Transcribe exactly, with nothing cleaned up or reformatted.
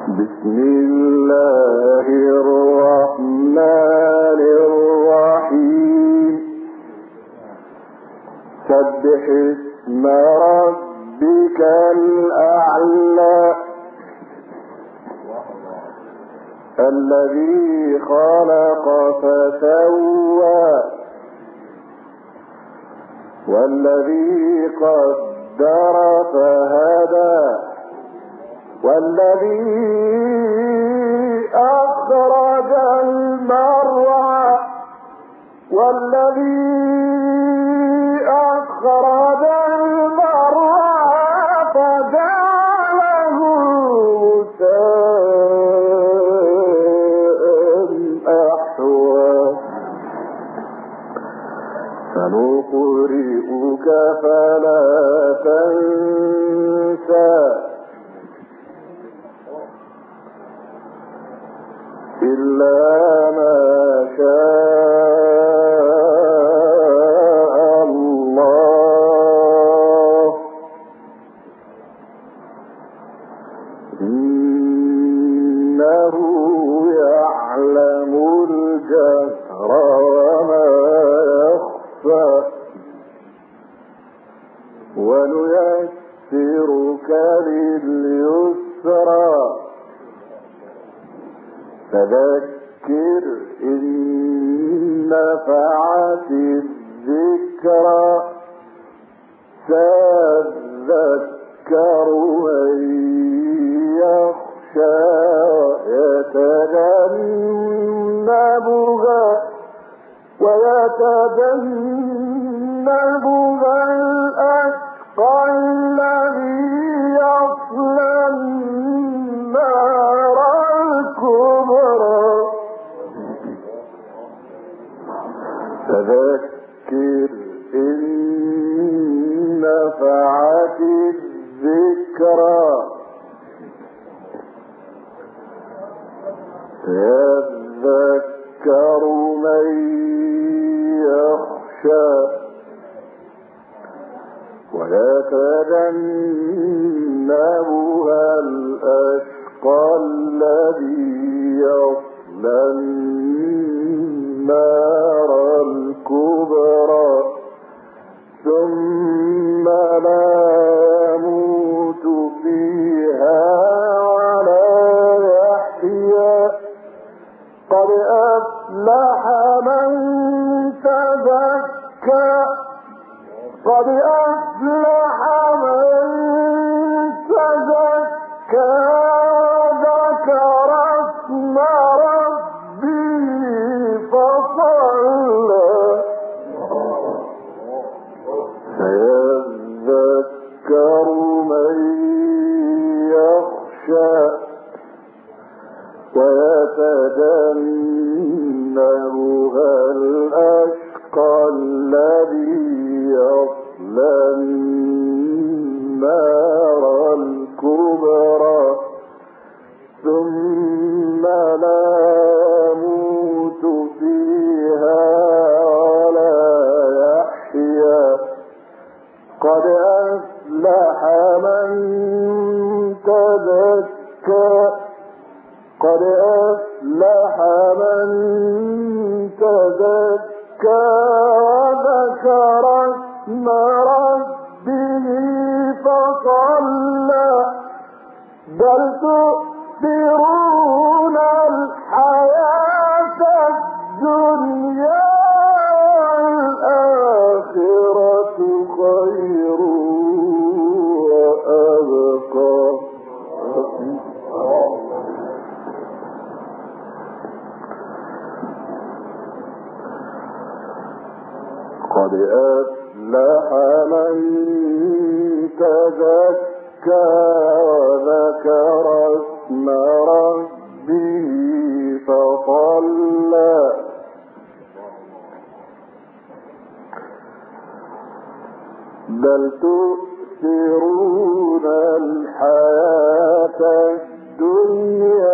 بسم الله الرحمن الرحيم سبح اسم ربك الأعلى الذي خلق فسوى والذي قدر فهدى والذي أخرج المرعى والذي أخرج المرعى فجعله غثاء أحوى سنقرئك فلا تنسى إلا ما شاء الله إنه يعلم الجهر وما يخفى ونيسرك لليسرى فذكر إن نفعت الذكرى سيذكر من يخشى ويتجنبها ويتجنبها الأشقى الذي يصلى النار الكبرى فذكر إن نفعت الذكرى سيذكر من يخشى ويتجنبها الأشقى الذي يصلى النار الكبرى ثم لا يموت فيها ولا يحيا قد أفلح من تزكى قد أفلح من تزكى ذكر اسم ربه فصلى سيذكر من يخشى ويتجنبها الأشقى الذي يصلى النار الكبرى ثم لا يموت فيها ولا يحيا قد أفلح من تزكى قد أفلح من تزكى وذكر اسم ربه فصلى بل تؤثرون الحياة الدنيا والآخرة خير وأبقى قد أفلح من تزكى وذكر اسم ربه فصلى بل تؤثرون الحياة الدنيا